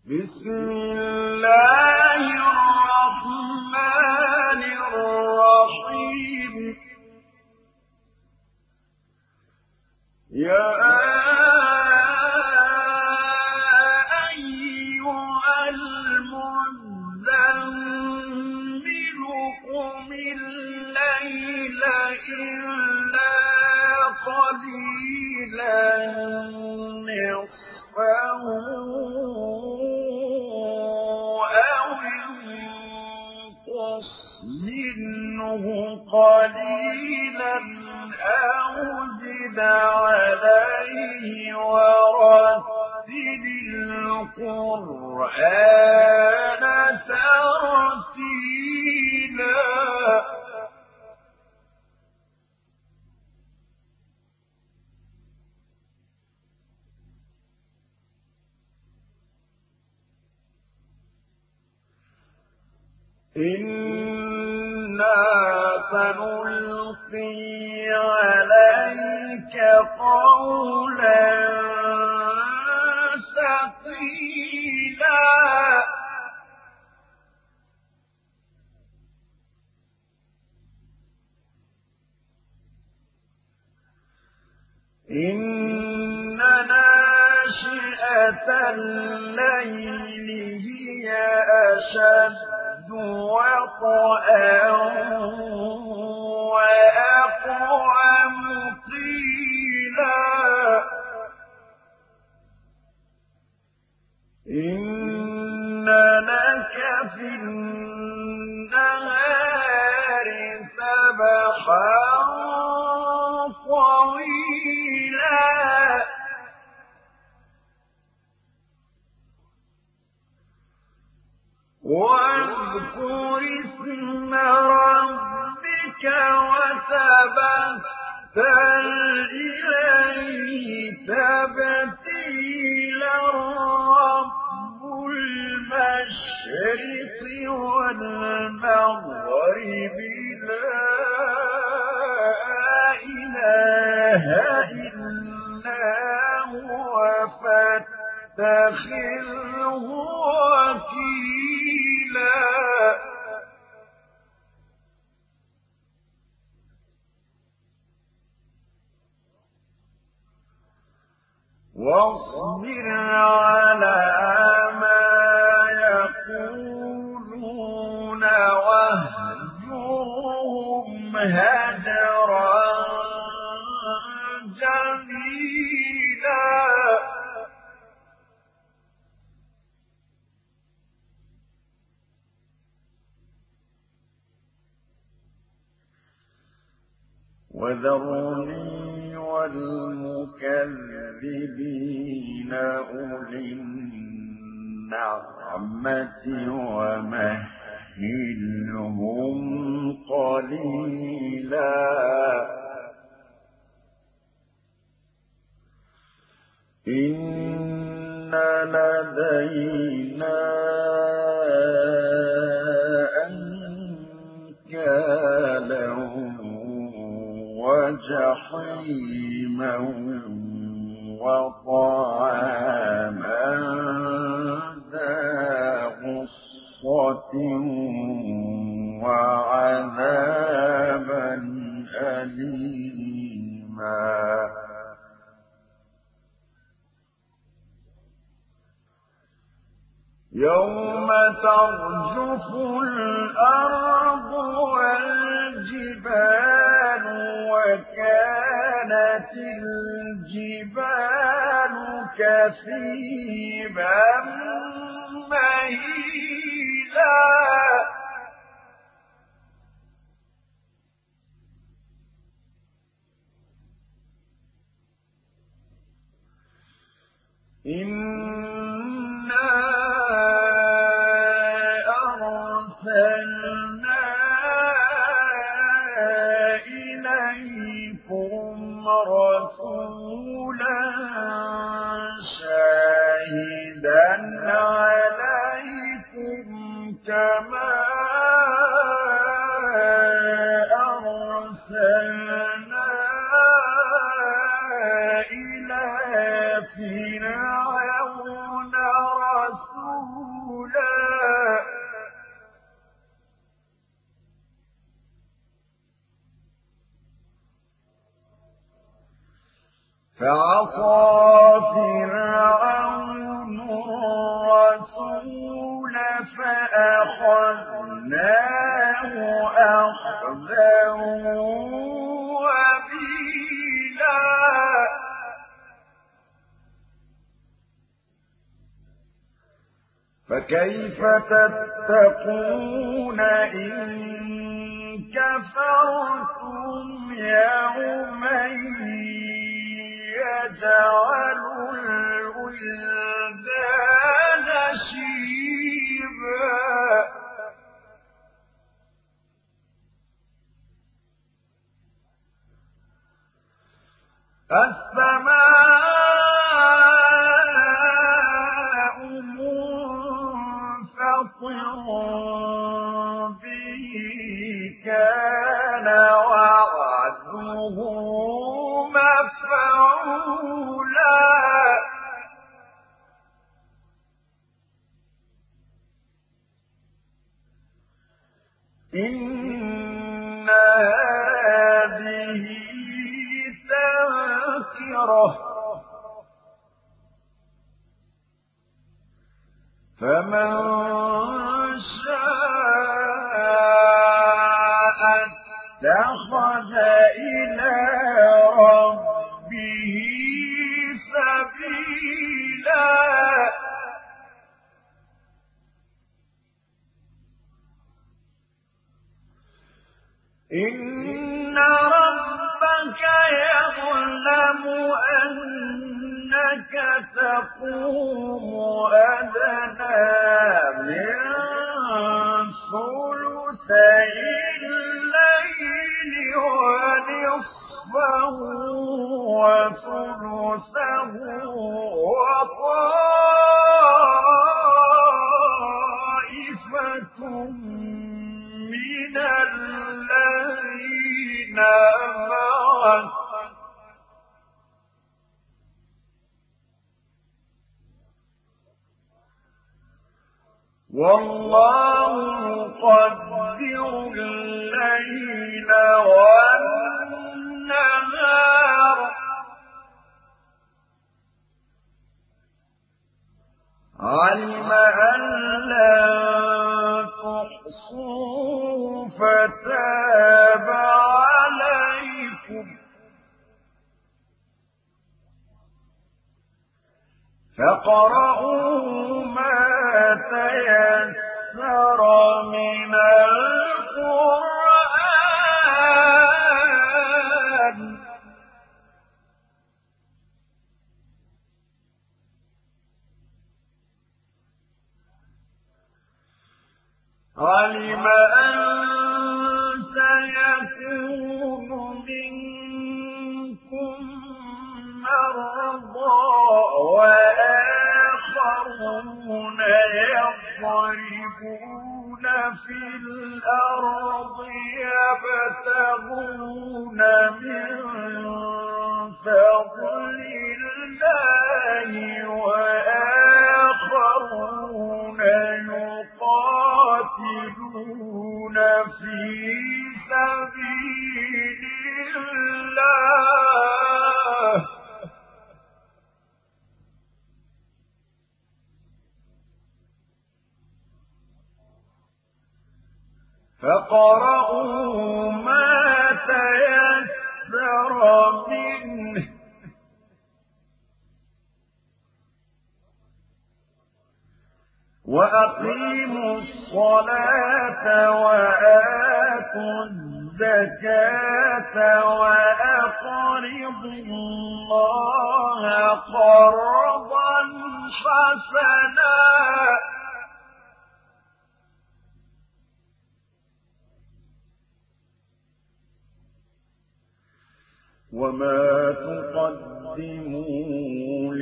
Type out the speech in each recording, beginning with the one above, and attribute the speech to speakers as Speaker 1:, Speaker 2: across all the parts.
Speaker 1: بسم الله الرحمن الرحيم يا أيها المزمل قم الليل إلا قليلا نصفه أو انقص منه قليلا أو زد عليه ورتل القرآن ترتيلا إنا سنلقي عليك قولا ثقيلا إن ناشئة الليل هي أشد وطئا وأقوم قيلا إن لك في النهار سبحا طويلا واذكر اسم ربك وتبتل إليه تبتيلا رب المشرق والمغرب لا إله إلا هو فاتخذه وكيلا واصبر على ما يقولون واهجرهم هجرا جميلا وذرني والمكذبين أولي النعمة ومهلهم قليلا إن لدينا أنكالا وجحيما وطعاما ذا غصة وعذابا أليما يوم ترجف الأرض والجبال وكانت الجبال كثيبا مهيلا إنا أرسلنا إليكم رسولا شاهدا عليكم كما أرسلنا إلى فرعون رسولا فعصى فرعون الرسول فأخذناه أخذا وبيلا فكيف تتقون إن كفرتم يوما يجعل الولدان شيبا السماء منفطر به كان وعده مفعولا إن هذه تذكرة فمن شاء اتخذ إلى ربه سبيلا إن ربك يعلم أنك تقوم أدنى من ثلثي الليل ونصفه وثلثه وطائفة من الذين معك والله يقدر الليل والنهار علم أن لن تحصوا فتاب عليكم فاقرؤوا ما تيسر من القرآن علم أن سيكون منكم مرضى وآخرون يضربون في الأرض يبتغون من فضل الله وآخرون يقاتلون في سبيل الله فاقرؤوا ما تيسر منه وأقيموا الصلاة وآتوا الزكاة وأقرضوا الله قرضا حسنا وما تقدموا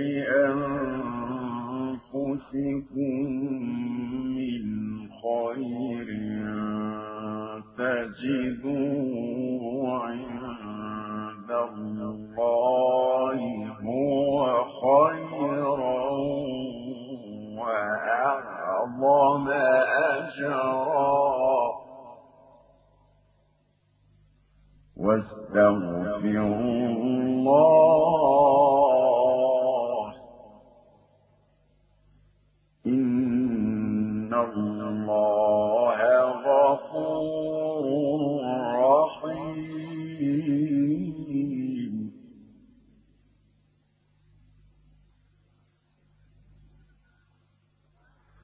Speaker 1: لأنفسكم من خير تجدوه عند الله هو خيرا أعظم أجرا واستغفروا الله إن الله غفور